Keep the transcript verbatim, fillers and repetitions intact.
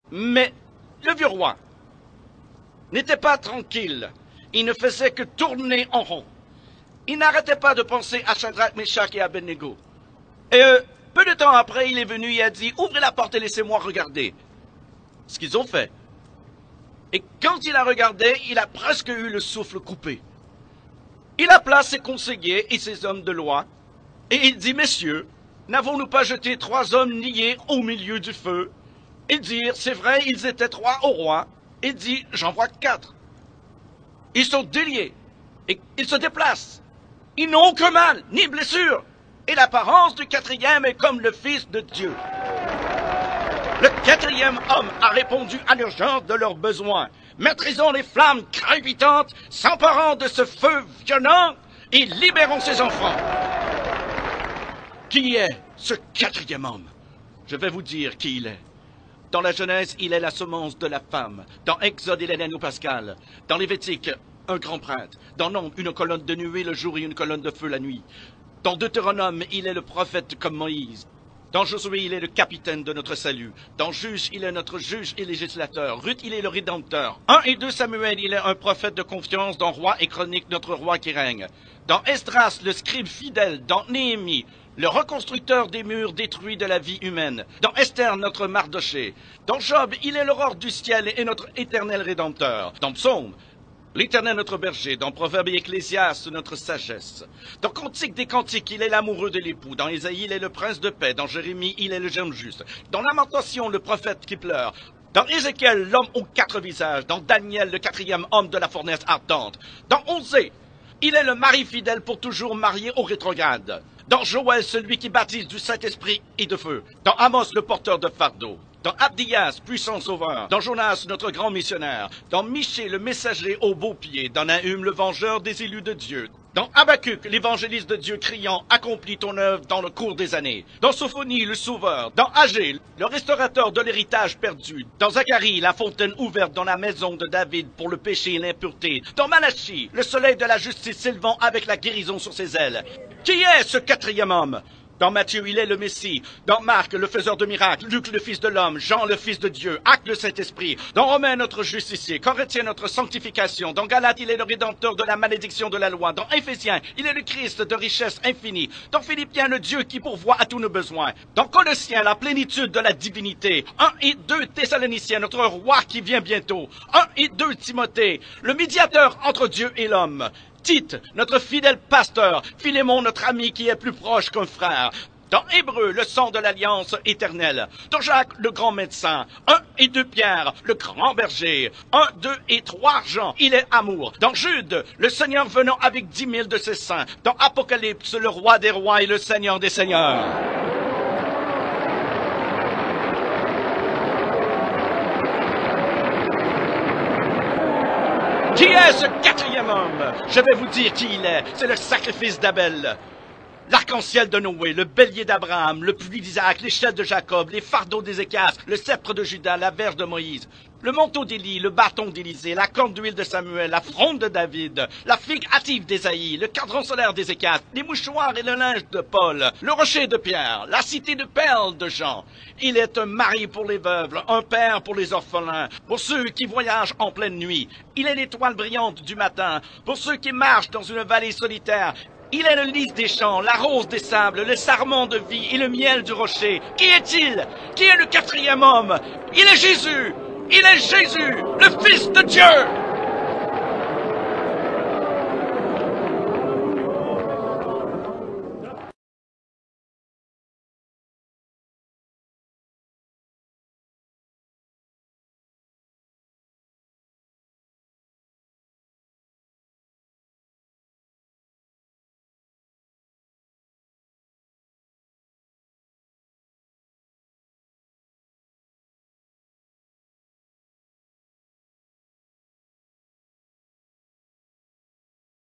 Mais le vieux roi n'était pas tranquille. Il ne faisait que tourner en rond. Il n'arrêtait pas de penser à Shadrach, Meshach et Abednego. Et euh, peu de temps après, il est venu et a dit « Ouvrez la porte et laissez-moi regarder. » Ce qu'ils ont fait. Et quand il a regardé, il a presque eu le souffle coupé. Il appela ses conseillers et ses hommes de loi, et il dit « Messieurs, n'avons-nous pas jeté trois hommes liés au milieu du feu ?» Ils dirent « C'est vrai, ils étaient trois au roi. » Il dit « J'en vois quatre. » Ils sont déliés, et ils se déplacent. Ils n'ont aucun mal, ni blessure. Et l'apparence du quatrième est comme le Fils de Dieu. Le quatrième homme a répondu à l'urgence de leurs besoins. Maîtrisons les flammes crépitantes, s'emparant de ce feu violent et libérons ses enfants. Qui est ce quatrième homme? Je vais vous dire qui il est. Dans la Genèse, il est la semence de la femme. Dans Exode, il est l'anneau pascal. Dans Lévitique, un grand prêtre. Dans Nombre, une colonne de nuée le jour et une colonne de feu la nuit. Dans Deutéronome, il est le prophète comme Moïse. Dans Josué, il est le capitaine de notre salut. Dans Juge, il est notre juge et législateur. Ruth, il est le rédempteur. un et deux Samuel, il est un prophète de confiance. Dans Roi et Chronique, notre roi qui règne. Dans Esdras, le scribe fidèle. Dans Néhémie, le reconstructeur des murs détruits de la vie humaine. Dans Esther, notre Mardoché. Dans Job, il est l'aurore du ciel et notre éternel rédempteur. Dans Psaume, l'Éternel notre berger. Dans Proverbe et Ecclésiaste, notre sagesse. Dans Cantique des Cantiques, il est l'amoureux de l'époux. Dans Ésaïe, il est le prince de paix. Dans Jérémie, il est le germe juste. Dans Lamentation, le prophète qui pleure. Dans Ézéchiel, l'homme aux quatre visages. Dans Daniel, le quatrième homme de la fournaise ardente. Dans Osée, il est le mari fidèle pour toujours marié au rétrograde. Dans Joël, celui qui baptise du Saint-Esprit et de feu. Dans Amos, le porteur de fardeau. Dans Abdias, puissant sauveur. Dans Jonas, notre grand missionnaire. Dans Michée, le messager au beau pied. Dans Nahum, le vengeur des élus de Dieu. Dans Habacuc, l'évangéliste de Dieu criant, accomplis ton œuvre dans le cours des années. Dans Sophonie, le sauveur. Dans Agé, le restaurateur de l'héritage perdu. Dans Zacharie, la fontaine ouverte dans la maison de David pour le péché et l'impureté. Dans Malachie, le soleil de la justice s'élevant avec la guérison sur ses ailes. Qui est ce quatrième homme? Dans Matthieu, il est le Messie. Dans Marc, le faiseur de miracles. Luc, le Fils de l'homme. Jean, le Fils de Dieu. Acte, le Saint-Esprit. Dans Romains, notre justicier. Corinthiens, notre sanctification. Dans Galates, il est le rédempteur de la malédiction de la loi. Dans Éphésiens, il est le Christ de richesse infinie. Dans Philippiens, le Dieu qui pourvoit à tous nos besoins. Dans Colossiens, la plénitude de la divinité. un et deux Thessaloniciens, notre roi qui vient bientôt. un et deux Timothée, le médiateur entre Dieu et l'homme. Tite, notre fidèle pasteur, Philémon, notre ami qui est plus proche qu'un frère. Dans Hébreu, le sang de l'alliance éternelle. Dans Jacques, le grand médecin. un et deux Pierre, le grand berger. un, deux et trois Jean, il est amour. Dans Jude, le Seigneur venant avec dix mille de ses saints. Dans Apocalypse, le roi des rois et le Seigneur des seigneurs. Qui est ce quatrième homme? Je vais vous dire qui il est. C'est le sacrifice d'Abel. L'arc-en-ciel de Noé, le bélier d'Abraham, le puits d'Isaac, l'échelle de Jacob, les fardeaux d'Ézéchias, le sceptre de Judas, la verge de Moïse, le manteau d'Élie, le bâton d'Élisée, la corne d'huile de Samuel, la fronde de David, la figue hâtive d'Ésaïe, le cadran solaire d'Ézéchias, les mouchoirs et le linge de Paul, le rocher de Pierre, la cité de perles de Jean. Il est un mari pour les veuves, un père pour les orphelins, pour ceux qui voyagent en pleine nuit. Il est l'étoile brillante du matin, pour ceux qui marchent dans une vallée solitaire. Il est le lys des champs, la rose des sables, le sarment de vie et le miel du rocher. Qui est-il? Qui est le quatrième homme? Il est Jésus! Il est Jésus, le Fils de Dieu!